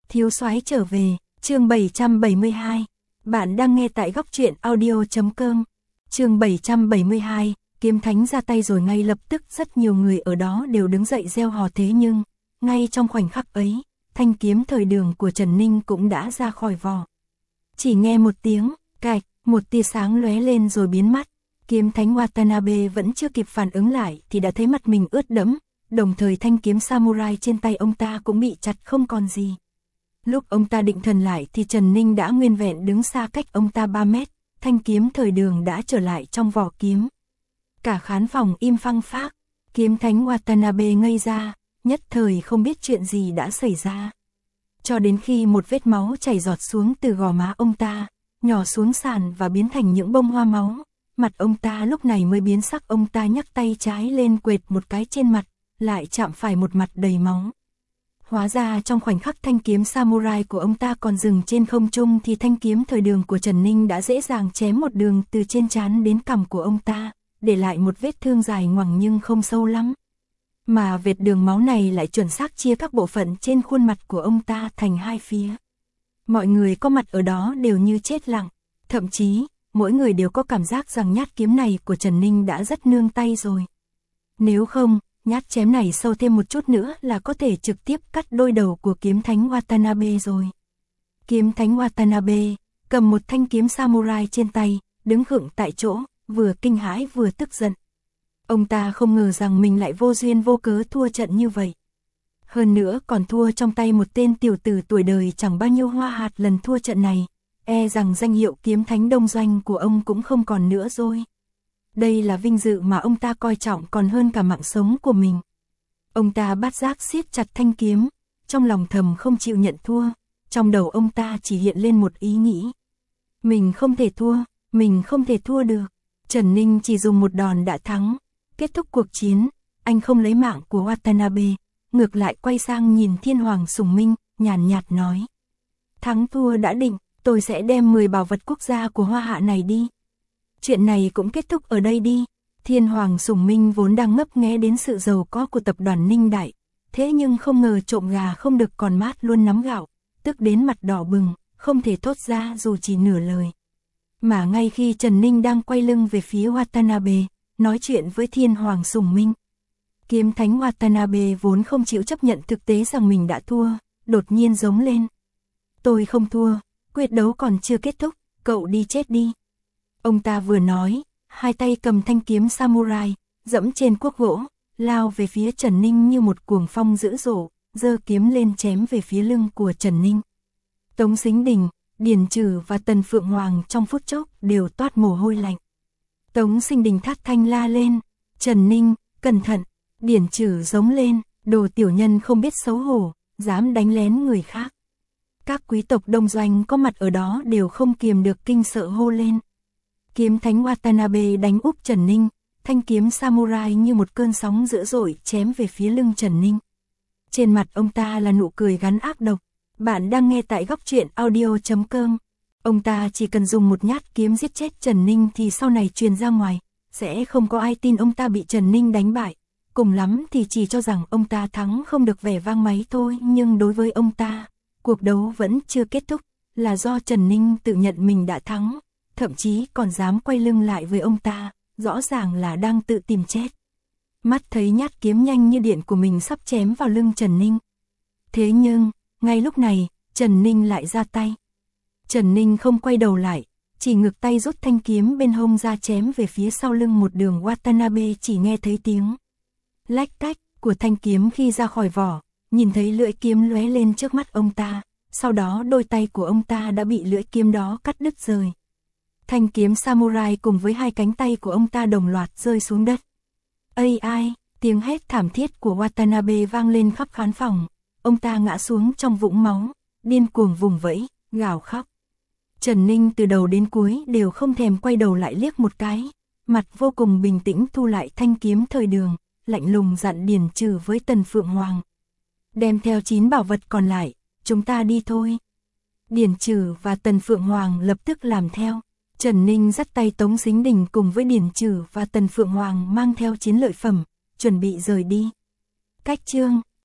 Thiếu soái trở về, chương 772. Bạn đang nghe tại góc truyện audio.com. Chương 772, kiếm thánh ra tay rồi ngay lập tức rất nhiều người ở đó đều đứng dậy reo hò thế nhưng, ngay trong khoảnh khắc ấy, thanh kiếm thời đường của Trần Ninh cũng đã ra khỏi vỏ. Chỉ nghe một tiếng, cạch, một tia sáng lóe lên rồi biến mất. Kiếm thánh Watanabe vẫn chưa kịp phản ứng lại thì đã thấy mặt mình ướt đẫm, đồng thời thanh kiếm samurai trên tay ông ta cũng bị chặt không còn gì. Lúc ông ta định thần lại thì Trần Ninh đã nguyên vẹn đứng xa cách ông ta 3 mét, thanh kiếm thời đường đã trở lại trong vỏ kiếm. Cả khán phòng im phăng phác, kiếm thánh Watanabe ngây ra, nhất thời không biết chuyện gì đã xảy ra. Cho đến khi một vết máu chảy giọt xuống từ gò má ông ta, nhỏ xuống sàn và biến thành những bông hoa máu, mặt ông ta lúc này mới biến sắc. Ông ta nhấc tay trái lên quệt một cái trên mặt, lại chạm phải một mặt đầy máu. Hóa ra trong khoảnh khắc thanh kiếm samurai của ông ta còn dừng trên không trung thì thanh kiếm thời đường của Trần Ninh đã dễ dàng chém một đường từ trên trán đến cằm của ông ta, để lại một vết thương dài ngoằng nhưng không sâu lắm. Mà vệt đường máu này lại chuẩn xác chia các bộ phận trên khuôn mặt của ông ta thành hai phía. Mọi người có mặt ở đó đều như chết lặng, thậm chí, mỗi người đều có cảm giác rằng nhát kiếm này của Trần Ninh đã rất nương tay rồi. Nếu không, nhát chém này sâu thêm một chút nữa là có thể trực tiếp cắt đôi đầu của kiếm thánh Watanabe rồi. Kiếm thánh Watanabe cầm một thanh kiếm samurai trên tay, đứng khựng tại chỗ, vừa kinh hãi vừa tức giận. Ông ta không ngờ rằng mình lại vô duyên vô cớ thua trận như vậy. Hơn nữa còn thua trong tay một tên tiểu tử tuổi đời chẳng bao nhiêu hoa hạt. Lần thua trận này, e rằng danh hiệu kiếm thánh đông doanh của ông cũng không còn nữa rồi. Đây là vinh dự mà ông ta coi trọng còn hơn cả mạng sống của mình. Ông ta bát giác siết chặt thanh kiếm, trong lòng thầm không chịu nhận thua. Trong đầu ông ta chỉ hiện lên một ý nghĩ. Mình không thể thua, mình không thể thua được. Trần Ninh chỉ dùng một đòn đã thắng. Kết thúc cuộc chiến, anh không lấy mạng của Watanabe, ngược lại quay sang nhìn Thiên Hoàng Sùng Minh, nhàn nhạt nói. Thắng thua đã định, tôi sẽ đem 10 bảo vật quốc gia của Hoa Hạ này đi. Chuyện này cũng kết thúc ở đây đi. Thiên Hoàng Sùng Minh vốn đang ngấp nghé đến sự giàu có của tập đoàn Ninh Đại, thế nhưng không ngờ trộm gà không được còn mát luôn nắm gạo, tức đến mặt đỏ bừng, không thể thốt ra dù chỉ nửa lời. Mà ngay khi Trần Ninh đang quay lưng về phía Watanabe, nói chuyện với Thiên Hoàng Sùng Minh, kiếm thánh Watanabe vốn không chịu chấp nhận thực tế rằng mình đã thua, đột nhiên giống lên. Tôi không thua, quyết đấu còn chưa kết thúc, cậu đi chết đi. Ông ta vừa nói, hai tay cầm thanh kiếm samurai, dẫm trên cuốc gỗ, lao về phía Trần Ninh như một cuồng phong dữ dội, giơ kiếm lên chém về phía lưng của Trần Ninh. Tống Sính Đình, Điền Trừ và Tần Phượng Hoàng trong phút chốc đều toát mồ hôi lạnh. Tống Sinh Đình thất thanh la lên, Trần Ninh, cẩn thận. Điền Trừ giống lên, đồ tiểu nhân không biết xấu hổ, dám đánh lén người khác. Các quý tộc đông doanh có mặt ở đó đều không kiềm được kinh sợ hô lên. Kiếm thánh Watanabe đánh úp Trần Ninh, thanh kiếm samurai như một cơn sóng dữ dội chém về phía lưng Trần Ninh. Trên mặt ông ta là nụ cười gắn ác độc. Bạn đang nghe tại góc truyện audio.com. Ông ta chỉ cần dùng một nhát kiếm giết chết Trần Ninh thì sau này truyền ra ngoài, sẽ không có ai tin ông ta bị Trần Ninh đánh bại. Cùng lắm thì chỉ cho rằng ông ta thắng không được vẻ vang máy thôi. Nhưng đối với ông ta, cuộc đấu vẫn chưa kết thúc, là do Trần Ninh tự nhận mình đã thắng, thậm chí còn dám quay lưng lại với ông ta, rõ ràng là đang tự tìm chết. Mắt thấy nhát kiếm nhanh như điện của mình sắp chém vào lưng Trần Ninh. Thế nhưng, ngay lúc này, Trần Ninh lại ra tay. Trần Ninh không quay đầu lại, chỉ ngược tay rút thanh kiếm bên hông ra chém về phía sau lưng một đường. Watanabe chỉ nghe thấy tiếng lách tách của thanh kiếm khi ra khỏi vỏ, nhìn thấy lưỡi kiếm lóe lên trước mắt ông ta, sau đó đôi tay của ông ta đã bị lưỡi kiếm đó cắt đứt rời. Thanh kiếm samurai cùng với hai cánh tay của ông ta đồng loạt rơi xuống đất. Ây ai, tiếng hét thảm thiết của Watanabe vang lên khắp khán phòng, ông ta ngã xuống trong vũng máu, điên cuồng vùng vẫy, gào khóc. Trần Ninh từ đầu đến cuối đều không thèm quay đầu lại liếc một cái, mặt vô cùng bình tĩnh thu lại thanh kiếm thời đường, lạnh lùng dặn Điền Trừ với Tần Phượng Hoàng. Đem theo 9 bảo vật còn lại, chúng ta đi thôi. Điền Trừ và Tần Phượng Hoàng lập tức làm theo. Trần Ninh dắt tay Tống Sính Đình cùng với Điền Trừ và Tần Phượng Hoàng mang theo chiến lợi phẩm, chuẩn bị rời đi. Cách chương